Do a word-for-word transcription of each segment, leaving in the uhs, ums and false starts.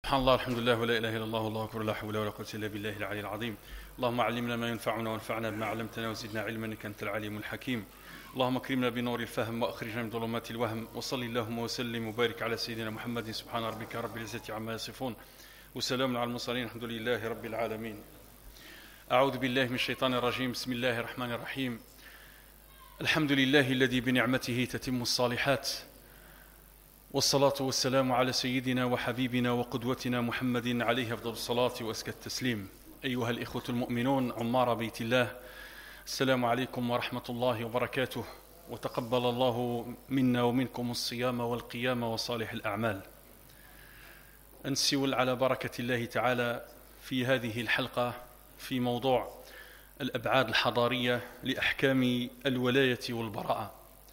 سبحان الله، الحمد لله، ولا إله إلا الله، والله أكبر، لا حول ولا قوة إلا بالله العلي العظيم. اللهم علمنا ما ينفعنا وانفعنا بما علمتنا وزدنا علما إنك أنت العليم الحكيم. اللهم اكرمنا بنور الفهم وأخرجنا من ظلمات الوهم، وصل اللهم وسلم وبارك على سيدنا محمد. سبحان ربك رب العزة عما يصفون وسلام على المرسلين، الحمد لله رب العالمين. أعوذ بالله من الشيطان الرجيم، بسم الله الرحمن الرحيم. الحمد لله الذي بنعمته تتم الصالحات، والصلاة والسلام على سيدنا وحبيبنا وقدوتنا محمد عليه أفضل الصلاة وأزكى التسليم. أيها الإخوة المؤمنون عمار بيت الله، السلام عليكم ورحمة الله وبركاته، وتقبل الله منا ومنكم الصيام والقيام وصالح الأعمال. أنسول على بركة الله تعالى في هذه الحلقة في موضوع الأبعاد الحضارية لأحكام الولاية والبراءة.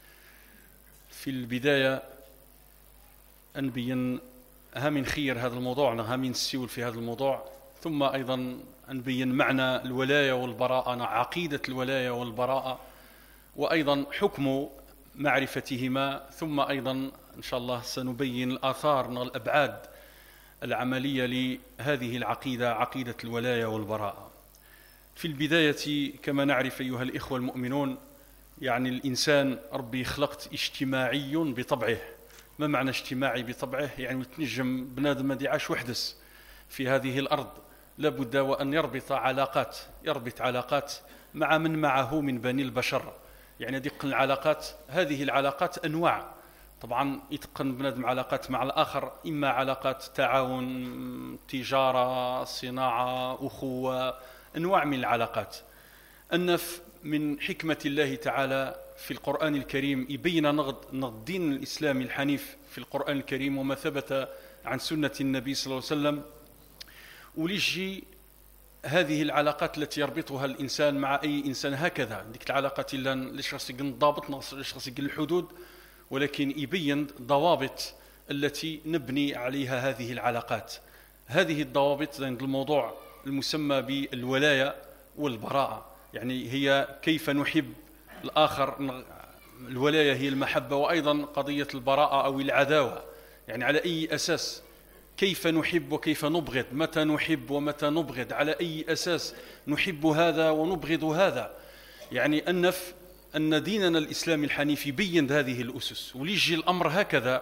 في البداية أنبين هامين خير هذا الموضوع، هامين السيول في هذا الموضوع، ثم أيضا أنبين معنى الولاية والبراءة، عقيدة الولاية والبراءة، وأيضا حكم معرفتهما، ثم أيضا إن شاء الله سنبين الآثار والأبعاد العملية لهذه العقيدة، عقيدة الولاية والبراءة. في البداية كما نعرف أيها الإخوة المؤمنون، يعني الإنسان ربي خلقت اجتماعي بطبعه. ما معنى اجتماعي بطبعه؟ يعني تنجم بنادم ما عاش وحدس في هذه الأرض، لابد وأن يربط علاقات، يربط علاقات مع من معه من بني البشر. يعني دق العلاقات، هذه العلاقات أنواع، طبعا يتقن بنادم علاقات مع الآخر، إما علاقات تعاون، تجارة، صناعة، أخوة، أنواع من العلاقات. النف من حكمة الله تعالى في القرآن الكريم يبين نغض نغض دين الإسلام الحنيف في القرآن الكريم، وما ثبت عن سنة النبي صلى الله عليه وسلم، وليجي هذه العلاقات التي يربطها الإنسان مع أي إنسان هكذا. ديك العلاقات اللي ليش خاص يقن الضابط، ليش خاص يقن الحدود، ولكن يبين ضوابط التي نبني عليها هذه العلاقات. هذه الضوابط عند الموضوع المسمى بالولاية والبراءة، يعني هي كيف نحب الآخر. الولاية هي المحبة، وأيضا قضية البراءة أو العداوة، يعني على أي أساس، كيف نحب وكيف نبغض، متى نحب ومتى نبغض، على أي أساس نحب هذا ونبغض هذا. يعني أنف أن ديننا الإسلامي الحنيف يبين هذه الأسس، وليجي الأمر هكذا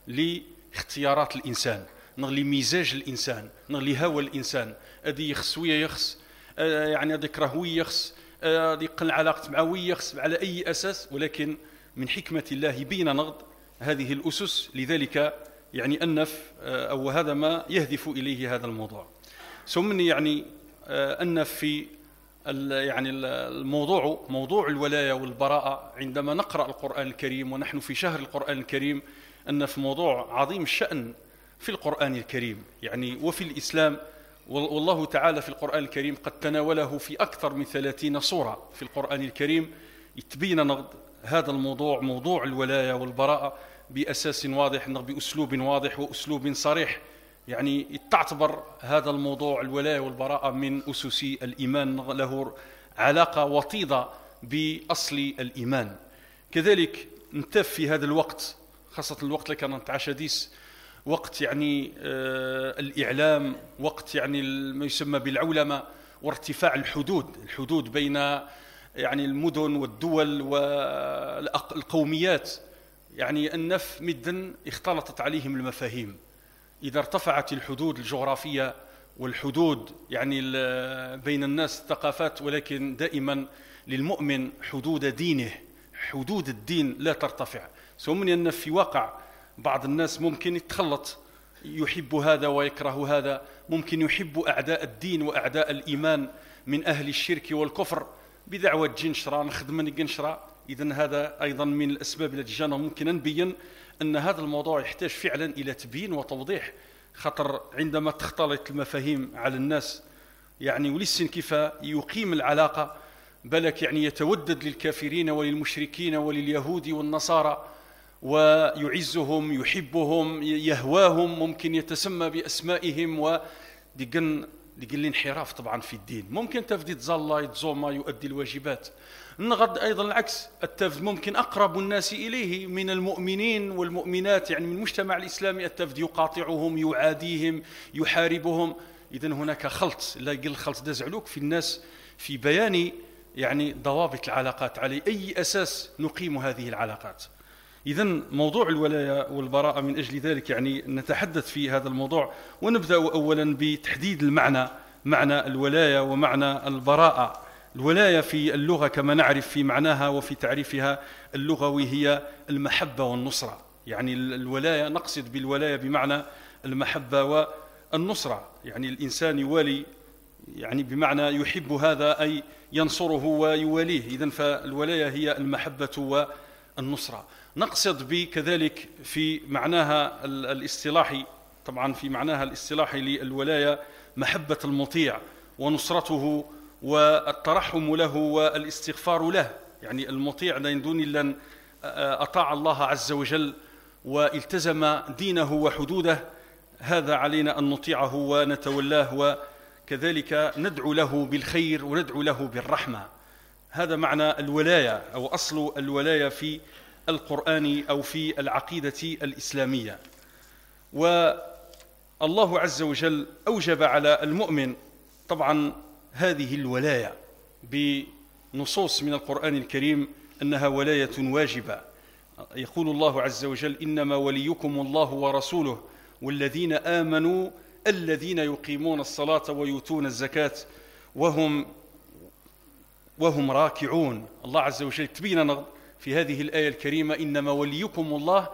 لاختيارات الإنسان، نغلي مزاج الإنسان، نغلي هوى الإنسان، أدي يخص ويا يخص، يعني أدي كره ويا يخص، أدي يقل علاقة مع ويا يخص، على أي أساس. ولكن من حكمة الله يبين نغض هذه الأسس، لذلك يعني أنف أو هذا ما يهدف إليه هذا الموضوع. ثم يعني أنف في يعني الموضوع، موضوع الولاية والبراءة، عندما نقرأ القرآن الكريم ونحن في شهر القرآن الكريم، أن في موضوع عظيم الشأن في القرآن الكريم يعني وفي الإسلام. والله تعالى في القرآن الكريم قد تناوله في أكثر من ثلاثين سورة في القرآن الكريم، يتبين نغض هذا الموضوع، موضوع الولاية والبراءة، بأساس واضح، بأسلوب واضح وأسلوب صريح. يعني تعتبر هذا الموضوع الولاية والبراءة من أسس الإيمان، له علاقة وطيدة بأصل الإيمان. كذلك نتف في هذا الوقت، خاصة الوقت اللي كان نتعشى ديس، وقت يعني آه الإعلام، وقت يعني ما يسمى بالعولمة وارتفاع الحدود، الحدود بين يعني المدن والدول والقوميات. يعني النف مدن اختلطت عليهم المفاهيم. إذا ارتفعت الحدود الجغرافية والحدود يعني بين الناس الثقافات، ولكن دائما للمؤمن حدود دينه، حدود الدين لا ترتفع. ثم أن في واقع بعض الناس ممكن يتخلط، يحب هذا ويكره هذا، ممكن يحب أعداء الدين وأعداء الإيمان من أهل الشرك والكفر بدعوة جنشرة نخدم جنشرة. إذن هذا أيضا من الأسباب التي جانا ممكن نبين أن هذا الموضوع يحتاج فعلا إلى تبيين وتوضيح، خطر عندما تختلط المفاهيم على الناس يعني ولسن كيف يقيم العلاقة، بلك يعني يتودد للكافرين وللمشركين ولليهود والنصارى، ويعزهم، يحبهم، يهواهم، ممكن يتسمى بأسمائهم، ودقن اللي قال لي انحراف طبعا في الدين. ممكن تفدي تزالله يتزوما يؤدي الواجبات، النغد أيضا العكس، التفد ممكن أقرب الناس إليه من المؤمنين والمؤمنات، يعني من المجتمع الإسلامي التفد يقاطعهم يعاديهم يحاربهم. إذن هناك خلط، لا يقل الخلط دا زعلوك في الناس في بيان يعني ضوابط العلاقات، على أي أساس نقيم هذه العلاقات. إذن موضوع الولاية والبراءة من أجل ذلك يعني نتحدث في هذا الموضوع، ونبدأ أولا بتحديد المعنى، معنى الولاية ومعنى البراءة. الولاية في اللغة كما نعرف في معناها وفي تعريفها اللغوي هي المحبة والنصرة، يعني الولاية نقصد بالولاية بمعنى المحبة والنصرة، يعني الإنسان يوالي يعني بمعنى يحب هذا أي ينصره ويواليه. إذن فالولاية هي المحبة والنصرة. نقصد بكذلك في معناها الاصطلاحي، طبعا في معناها الاصطلاحي للولاية محبة المطيع ونصرته والترحم له والاستغفار له، يعني المطيع لا دون إلا أن أطاع الله عز وجل والتزم دينه وحدوده، هذا علينا أن نطيعه ونتولاه، وكذلك ندعو له بالخير وندعو له بالرحمة. هذا معنى الولاية أو أصل الولاية في القرآن أو في العقيدة الإسلامية. والله عز وجل أوجب على المؤمن طبعا هذه الولاية بنصوص من القرآن الكريم أنها ولاية واجبة. يقول الله عز وجل: إنما وليكم الله ورسوله والذين آمنوا الذين يقيمون الصلاة ويؤتون الزكاة وهم وهم راكعون. الله عز وجل تبين في هذه الآية الكريمة: إنما وليكم الله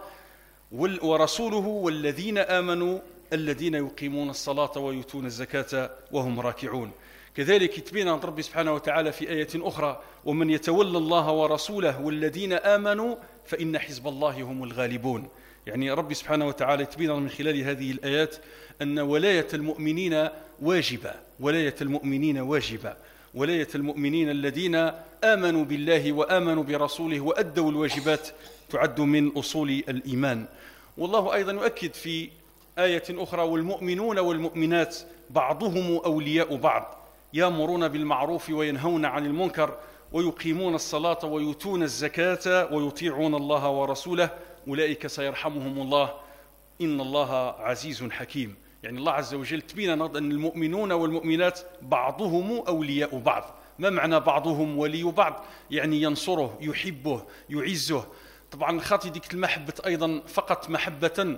ورسوله والذين آمنوا الذين يقيمون الصلاة ويؤتون الزكاة وهم راكعون. كذلك يتبين عن ربي سبحانه وتعالى في آية أخرى: ومن يتولى الله ورسوله والذين آمنوا فإن حزب الله هم الغالبون. يعني ربي سبحانه وتعالى يتبين من خلال هذه الآيات أن ولاية المؤمنين واجبة، ولاية المؤمنين واجبة، ولاية المؤمنين الذين آمنوا بالله وآمنوا برسوله وأدوا الواجبات تعد من أصول الإيمان. والله أيضا يؤكد في آية أخرى: والمؤمنون والمؤمنات بعضهم أولياء بعض يأمرون بالمعروف وينهون عن المنكر ويقيمون الصلاة ويؤتون الزكاة ويطيعون الله ورسوله أولئك سيرحمهم الله إن الله عزيز حكيم. يعني الله عز وجل تبين أن المؤمنون والمؤمنات بعضهم أولياء بعض. ما معنى بعضهم ولي بعض؟ يعني ينصره يحبه يعزه. طبعا خاطي ديك المحبة أيضا فقط محبة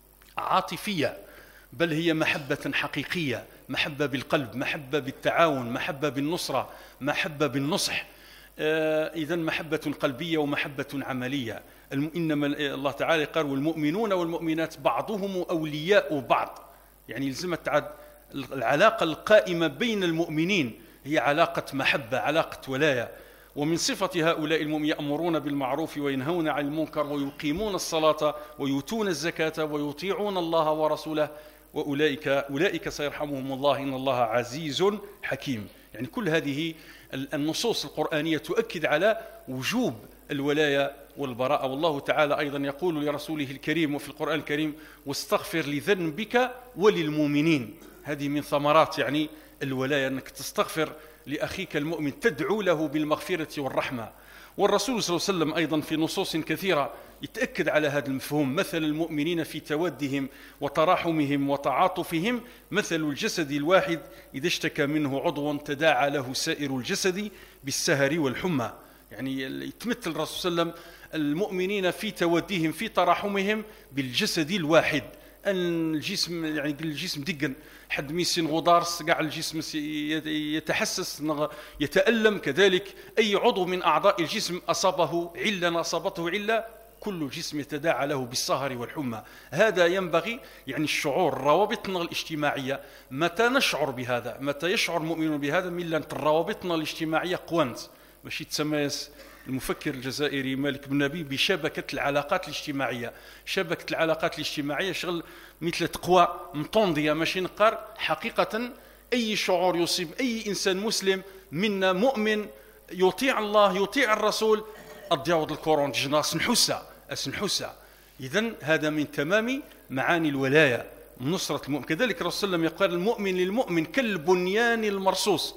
عاطفية، بل هي محبة حقيقية، محبة بالقلب، محبة بالتعاون، محبة بالنصرة، محبة بالنصح. آه إذن محبة قلبية ومحبة عملية. إنما الله تعالى قال: والمؤمنون والمؤمنات بعضهم أولياء بعض، يعني لزمت تعد العلاقة القائمة بين المؤمنين هي علاقة محبة، علاقة ولاية. ومن صفة هؤلاء المؤمنين يأمرون بالمعروف وينهون عن المنكر ويقيمون الصلاة ويؤتون الزكاة ويطيعون الله ورسوله وأولئك أولئك سيرحمهم الله إن الله عزيز حكيم. يعني كل هذه النصوص القرآنية تؤكد على وجوب الولاية والبراءة. والله تعالى أيضا يقول لرسوله الكريم وفي القرآن الكريم: واستغفر لذنبك وللمؤمنين. هذه من ثمرات يعني الولاية، أنك تستغفر لأخيك المؤمن، تدعو له بالمغفرة والرحمة. والرسول صلى الله عليه وسلم أيضا في نصوص كثيرة يتأكد على هذا المفهوم: مثل المؤمنين في تودهم وتراحمهم وتعاطفهم مثل الجسد الواحد إذا اشتكى منه عضو تداعى له سائر الجسد بالسهر والحمى. يعني يتمثل الرسول صلى الله عليه وسلم المؤمنين في تودهم في تراحمهم بالجسد الواحد. الجسم يعني الجسم دقن حد ميسين غضارس قاع الجسم يتحسس يتألم، كذلك أي عضو من أعضاء الجسم أصابه علة أصابته علة كل الجسم يتداعى له بالسهر والحمى. هذا ينبغي يعني الشعور، روابطنا الاجتماعية متى نشعر بهذا، متى يشعر المؤمنون بهذا، من لأن روابطنا الاجتماعية قوانت. ماشي تسميس المفكر الجزائري مالك بن نبي بشبكة العلاقات الاجتماعية. شبكة العلاقات الاجتماعية شغل مثل تقوى مطوندية ماشي نقار. حقيقة أي شعور يصيب أي إنسان مسلم منا مؤمن يطيع الله يطيع الرسول الدياود الكورون جنا سنحوسة سنحوسة. إذن هذا من تمام معاني الولاية. نصرة المؤمن. كذلك الرسول صلى الله عليه وسلم يقول المؤمن للمؤمن كالبنيان المرصوص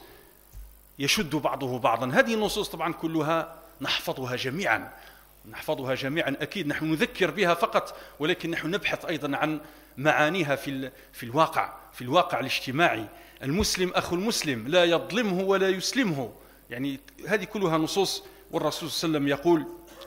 يشد بعضه بعضا. هذه النصوص طبعا كلها نحفظها جميعا، نحفظها جميعا أكيد، نحن نذكر بها فقط، ولكن نحن نبحث أيضا عن معانيها في في الواقع في الواقع الاجتماعي. المسلم أخو المسلم لا يظلمه ولا يسلمه، يعني هذه كلها نصوص. والرسول صلى الله عليه وسلم يقول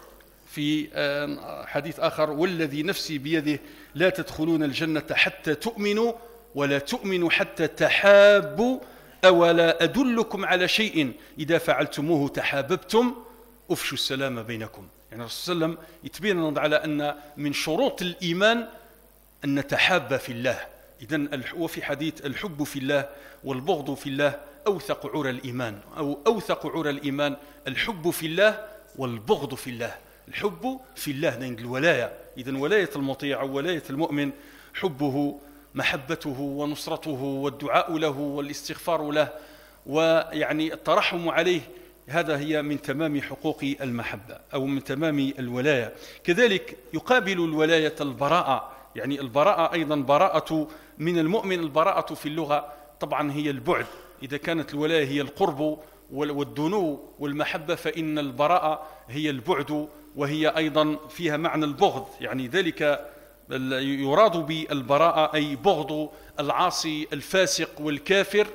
في حديث آخر والذي نفسي بيده لا تدخلون الجنة حتى تؤمنوا ولا تؤمنوا حتى تحابوا أولا أدلكم على شيء إذا فعلتموه تحاببتم أفشوا السلام بينكم. يعني الرسول صلى الله عليه وسلم يتبين على أن من شروط الإيمان أن نتحاب في الله. إذن وفي حديث الحب في الله والبغض في الله أوثق عرى الإيمان، أو أوثق عرى الإيمان الحب في الله والبغض في الله. الحب في الله عند الولاية. إذن ولاية المطيع أو ولاية المؤمن حبه محبته ونصرته والدعاء له والاستغفار له ويعني الترحم عليه، هذا هي من تمام حقوق المحبة أو من تمام الولاية. كذلك يقابل الولاية البراءة، يعني البراءة أيضا براءة من المؤمن. البراءة في اللغة طبعا هي البعد. إذا كانت الولاية هي القرب والدنو والمحبة، فإن البراءة هي البعد، وهي أيضا فيها معنى البغض. يعني ذلك يراد بالبراءة أي بغض العاصي الفاسق والكافر،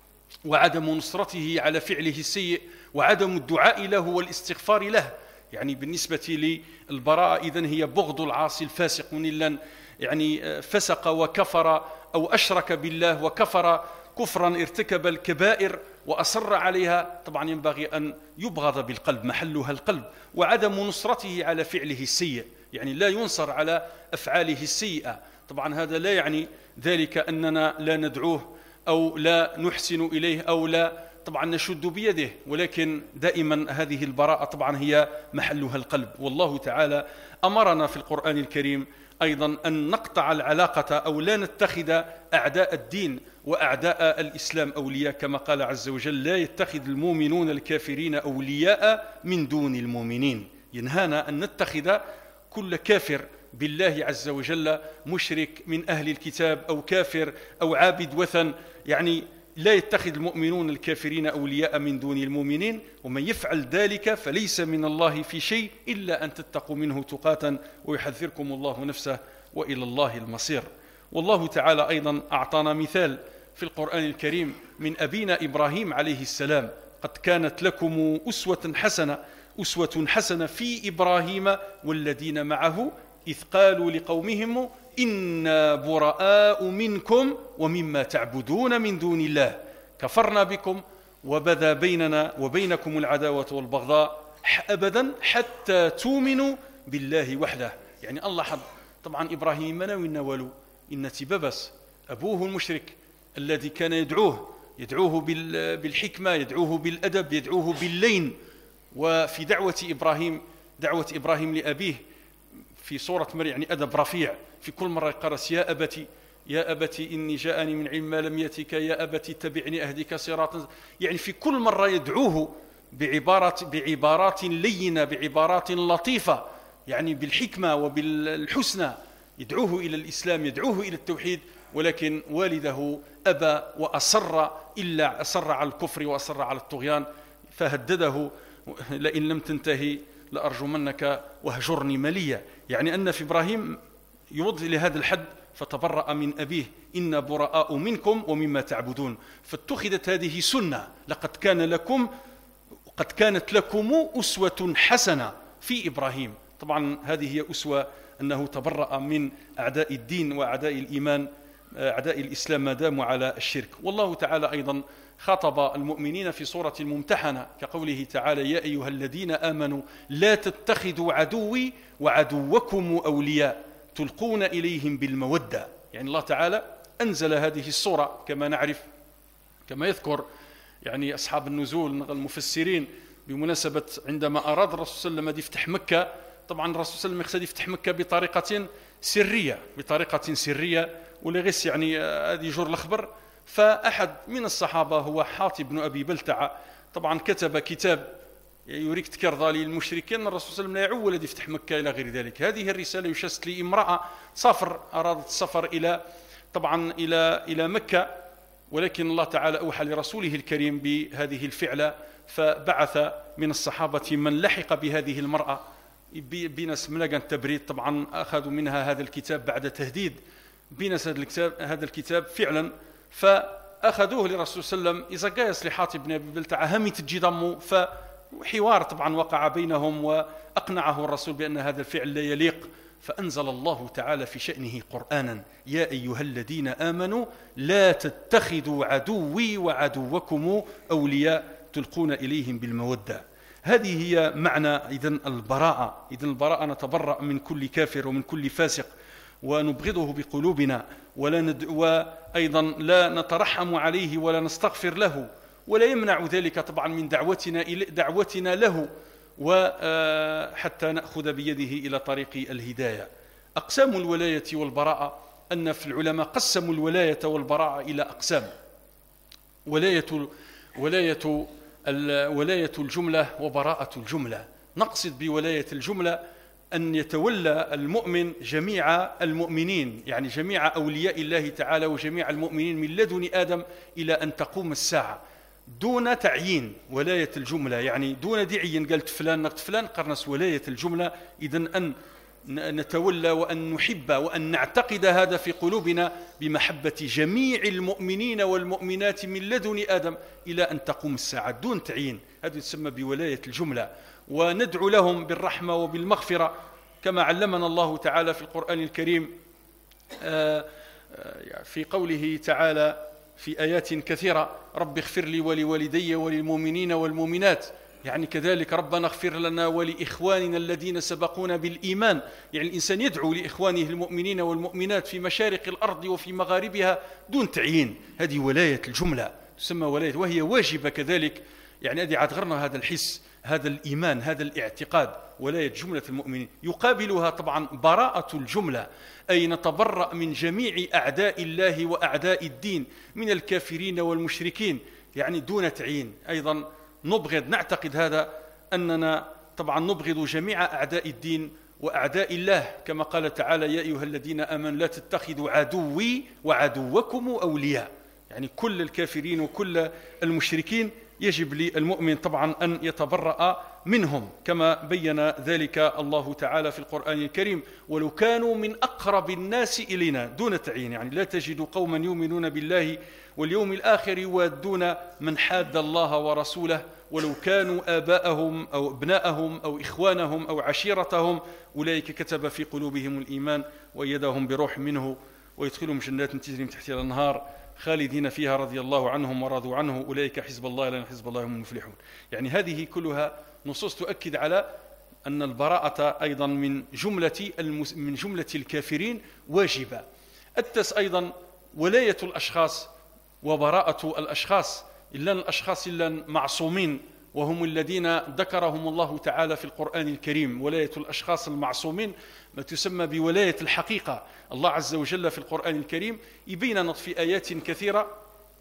وعدم نصرته على فعله السيء، وعدم الدعاء له والاستغفار له. يعني بالنسبة للبراءة إذن هي بغض العاصي الفاسق، من إلا يعني فسق وكفر أو أشرك بالله وكفر كفرا ارتكب الكبائر وأصر عليها، طبعا ينبغي أن يبغض بالقلب، محلها القلب. وعدم نصرته على فعله السيء، يعني لا ينصر على أفعاله السيئة. طبعا هذا لا يعني ذلك أننا لا ندعوه أو لا نحسن إليه أو لا طبعا نشد بيده، ولكن دائما هذه البراءة طبعا هي محلها القلب. والله تعالى أمرنا في القرآن الكريم أيضا أن نقطع العلاقة أو لا نتخذ أعداء الدين وأعداء الإسلام أولياء، كما قال عز وجل لا يتخذ المؤمنون الكافرين أولياء من دون المؤمنين. ينهانا أن نتخذ كل كافر بالله عز وجل، مشرك من أهل الكتاب أو كافر أو عابد وثن، يعني لا يتخذ المؤمنون الكافرين أولياء من دون المؤمنين، ومن يفعل ذلك فليس من الله في شيء إلا أن تتقوا منه تقاتا ويحذركم الله نفسه وإلى الله المصير. والله تعالى أيضا أعطانا مثال في القرآن الكريم من أبينا إبراهيم عليه السلام: قد كانت لكم أسوة حسنة أسوة حسنة في إبراهيم والذين معه إذ قالوا لقومهم إنا براء منكم ومما تعبدون من دون الله كفرنا بكم وبدا بيننا وبينكم العداوة والبغضاء أبدا حتى تؤمنوا بالله وحده. يعني الله حد طبعا إبراهيم مناوي النوالو إن تبابس أبوه المشرك الذي كان يدعوه يدعوه بالحكمة، يدعوه بالأدب، يدعوه باللين. وفي دعوة إبراهيم دعوة إبراهيم لأبيه في سورة مريم يعني أدب رفيع، في كل مرة يقرأ يا أبتي يا أبتي إني جاءني من علم ما لم يأتك يا أبتي اتبعني أهدك صراطا، يعني في كل مرة يدعوه بعبارات بعبارات لينة، بعبارات لطيفة، يعني بالحكمة وبالحسنى، يدعوه إلى الإسلام، يدعوه إلى التوحيد. ولكن والده أبى وأصر إلا أصر على الكفر وأصر على الطغيان، فهدده لئن لم تنتهي لأرجمنك وهجرني مليا. يعني أن في إبراهيم يوضي لهذا الحد فتبرأ من أبيه إن براء منكم ومما تعبدون. فاتخذت هذه سنة، لقد كان لكم قد كانت لكم أسوة حسنة في إبراهيم. طبعا هذه هي أسوة أنه تبرأ من أعداء الدين وأعداء الإيمان أعداء الإسلام ما داموا على الشرك. والله تعالى أيضا خاطب المؤمنين في سورة الممتحنة كقوله تعالى يا أيها الذين آمنوا لا تتخذوا عدوي وعدوكم أولياء تلقون إليهم بالمودة. يعني الله تعالى أنزل هذه السورة كما نعرف، كما يذكر يعني أصحاب النزول المفسرين بمناسبة عندما أراد الرسول صلى الله عليه وسلم يفتح مكة. طبعا الرسول صلى الله عليه وسلم يقصد يفتح مكة بطريقة سرية بطريقة سرية ولغس يعني هذه جور الخبر. فأحد من الصحابة هو حاطب بن أبي بلتعة طبعا كتب كتاب يريك تكرضى للمشركين الرسول صلى الله عليه وسلم لا يعول يفتح مكة إلى غير ذلك. هذه الرسالة يشست لامرأة سافر أرادت السفر إلى طبعا إلى إلى مكة، ولكن الله تعالى أوحى لرسوله الكريم بهذه الفعلة، فبعث من الصحابة من لحق بهذه المرأة بناس ملقا التبريد. طبعا أخذوا منها هذا الكتاب بعد تهديد بناس هذا الكتاب هذا الكتاب فعلا، فأخذوه لرسول صلى الله عليه وسلم. إذا قايس لحاطب بن أبي بلتعة همي تجي ضمه، فحوار طبعا وقع بينهم وأقنعه الرسول بأن هذا الفعل لا يليق، فأنزل الله تعالى في شأنه قرآنا: يا أيها الذين آمنوا لا تتخذوا عدوي وعدوكم أولياء تلقون إليهم بالمودة. هذه هي معنى إذن البراءة. إذن البراءة نتبرأ من كل كافر ومن كل فاسق ونبغضه بقلوبنا، ولا ند... وأيضا لا نترحم عليه ولا نستغفر له، ولا يمنع ذلك طبعا من دعوتنا إلى دعوتنا له، وحتى نأخذ بيده إلى طريق الهداية. أقسام الولاية والبراءة، أن في العلماء قسموا الولاية والبراءة إلى أقسام: ولاية ولاية ولاية الجملة وبراءة الجملة. نقصد بولاية الجملة أن يتولى المؤمن جميع المؤمنين، يعني جميع أولياء الله تعالى وجميع المؤمنين من لدن آدم إلى أن تقوم الساعة، دون تعيين. ولاية الجملة يعني دون دعي قالت فلان نقت فلان قرنس. ولاية الجملة إذن أن نتولى وأن نحب وأن نعتقد هذا في قلوبنا بمحبة جميع المؤمنين والمؤمنات من لدن آدم إلى أن تقوم الساعة دون تعيين. هذا يسمى بولاية الجملة. وندعو لهم بالرحمة وبالمغفرة كما علمنا الله تعالى في القرآن الكريم في قوله تعالى في آيات كثيرة: رب اغفر لي ولوالدي وللمؤمنين والمؤمنات. يعني كذلك ربنا اغفر لنا ولإخواننا الذين سبقونا بالإيمان. يعني الإنسان يدعو لإخوانه المؤمنين والمؤمنات في مشارق الأرض وفي مغاربها دون تعيين. هذه ولاية الجملة تسمى ولاية، وهي واجبة كذلك. يعني هذه عاد غرنا هذا الحس، هذا الإيمان، هذا الاعتقاد، ولاية جملة المؤمنين. يقابلها طبعا براءة الجملة، أي نتبرأ من جميع أعداء الله وأعداء الدين من الكافرين والمشركين، يعني دون تعيين. أيضا نبغض، نعتقد هذا، أننا طبعا نبغض جميع أعداء الدين وأعداء الله، كما قال تعالى: يا أيها الذين آمنوا لا تتخذوا عدوي وعدوكم أولياء. يعني كل الكافرين وكل المشركين يجب للمؤمن طبعا أن يتبرأ منهم، كما بين ذلك الله تعالى في القرآن الكريم: ولو كانوا من أقرب الناس إلينا، دون تعيين. يعني لا تجد قوما يؤمنون بالله واليوم الآخر يوادون من حاد الله ورسوله ولو كانوا آباءهم أو ابناءهم أو إخوانهم أو عشيرتهم، أولئك كتب في قلوبهم الإيمان وأيدهم بروح منه ويدخلهم جنات تجري من تحتها الأنهار خالدين فيها رضي الله عنهم ورضوا عنه أولئك حزب الله لا حزب الله هم المفلحون. يعني هذه كلها نصوص تؤكد على أن البراءة أيضا من جملة من جملة الكافرين واجبة. التس أيضا ولاية الأشخاص وبراءة الأشخاص، إلا الأشخاص إلا معصومين، وهم الذين ذكرهم الله تعالى في القرآن الكريم. ولاية الأشخاص المعصومين ما تسمى بولاية الحقيقة. الله عز وجل في القرآن الكريم يبين في آيات كثيرة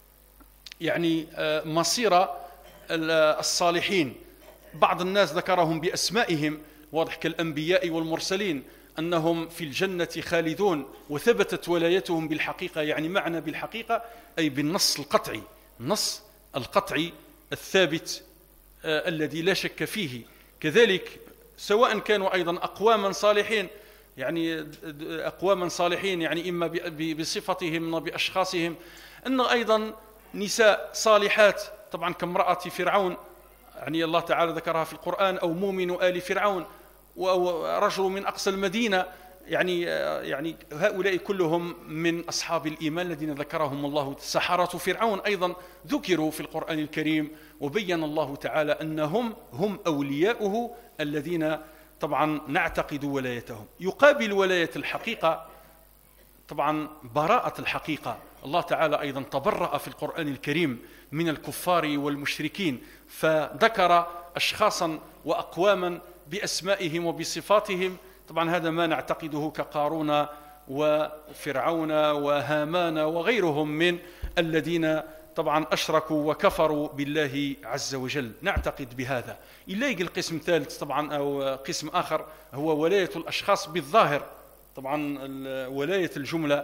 يعني مصير الصالحين. بعض الناس ذكرهم بأسمائهم، واضح، كالأنبياء والمرسلين، أنهم في الجنة خالدون، وثبتت ولايتهم بالحقيقة. يعني معنى بالحقيقة أي بالنص القطعي، النص القطعي الثابت آه الذي لا شك فيه. كذلك سواء كانوا أيضا أقواما صالحين، يعني أقواما صالحين يعني إما بصفتهم وبأشخاصهم، أن أيضا نساء صالحات، طبعا كامرأة فرعون، يعني الله تعالى ذكرها في القرآن، أو مؤمن آل فرعون، أو رجل من أقصى المدينة. يعني يعني هؤلاء كلهم من أصحاب الإيمان الذين ذكرهم الله. سحرة فرعون أيضا ذكروا في القرآن الكريم، وبين الله تعالى أنهم هم أولياؤه الذين طبعا نعتقد ولايتهم. يقابل ولاية الحقيقة طبعا براءة الحقيقة. الله تعالى أيضا تبرأ في القرآن الكريم من الكفار والمشركين، فذكر أشخاصا وأقواما بأسمائهم وبصفاتهم. طبعا هذا ما نعتقده كقارون وفرعون وهامان وغيرهم من الذين طبعا أشركوا وكفروا بالله عز وجل، نعتقد بهذا. إلا يجي القسم ثالث طبعا أو قسم آخر، هو ولاية الأشخاص بالظاهر. طبعا ولاية الجملة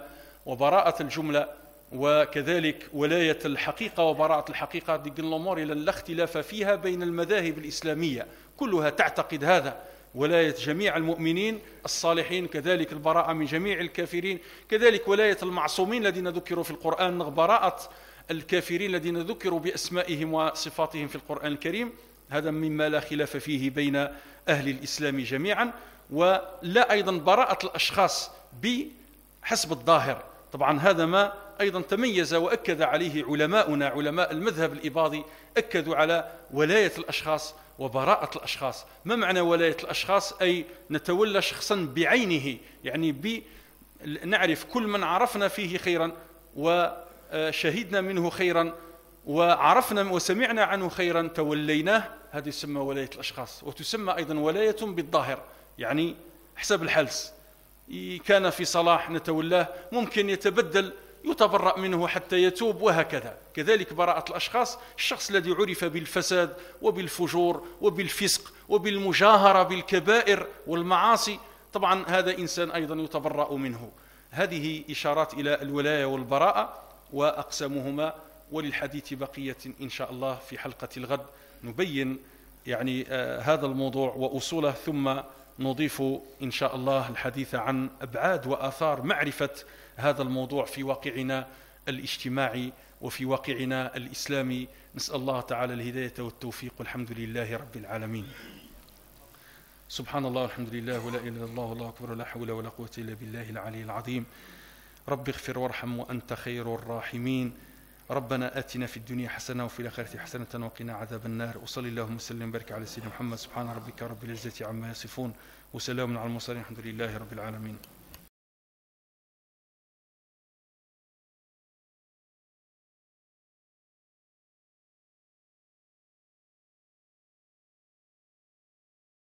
وبراءة الجملة، وكذلك ولاية الحقيقة وبراءة الحقيقة. ديك الأمور إلى لا اختلاف فيها بين المذاهب الإسلامية، كلها تعتقد هذا، ولاية جميع المؤمنين الصالحين، كذلك البراءة من جميع الكافرين، كذلك ولاية المعصومين الذين ذكروا في القرآن، براءة الكافرين الذين ذكروا بأسمائهم وصفاتهم في القرآن الكريم. هذا مما لا خلاف فيه بين أهل الإسلام جميعا. ولا أيضا براءة الأشخاص بحسب الظاهر، طبعا هذا ما أيضا تميز وأكد عليه علماؤنا، علماء المذهب الإباضي أكدوا على ولاية الأشخاص وبراءة الأشخاص. ما معنى ولاية الأشخاص؟ أي نتولى شخصا بعينه، يعني نعرف كل من عرفنا فيه خيرا وشهدنا منه خيرا وعرفنا وسمعنا عنه خيرا توليناه، هذه تسمى ولاية الأشخاص. وتسمى أيضا ولاية بالظاهر، يعني حسب الحلس، كان في صلاح نتولاه، ممكن يتبدل يتبرأ منه حتى يتوب، وهكذا. كذلك براءة الأشخاص، الشخص الذي عرف بالفساد وبالفجور وبالفسق وبالمجاهرة بالكبائر والمعاصي، طبعا هذا إنسان أيضا يتبرأ منه. هذه إشارات إلى الولاية والبراءة وأقسامهما، وللحديث بقية إن شاء الله في حلقة الغد نبين يعني آه هذا الموضوع وأصوله، ثم نضيف إن شاء الله الحديث عن أبعاد وآثار معرفة هذا الموضوع في واقعنا الاجتماعي وفي واقعنا الإسلامي. نسأل الله تعالى الهداية والتوفيق، والحمد لله رب العالمين. سبحان الله والحمد لله ولا إله إلا الله والله أكبر ولا حول ولا قوة إلا بالله العلي العظيم. رب اغفر وارحم وأنت خير الراحمين. ربنا آتنا في الدنيا حسنة وفي الآخرة حسنة وقنا عذاب النار. وصلى اللهم وسلم وبارك على سيدنا محمد. سبحان ربك رب العزة عما يصفون وسلام على المرسلين الحمد لله رب العالمين.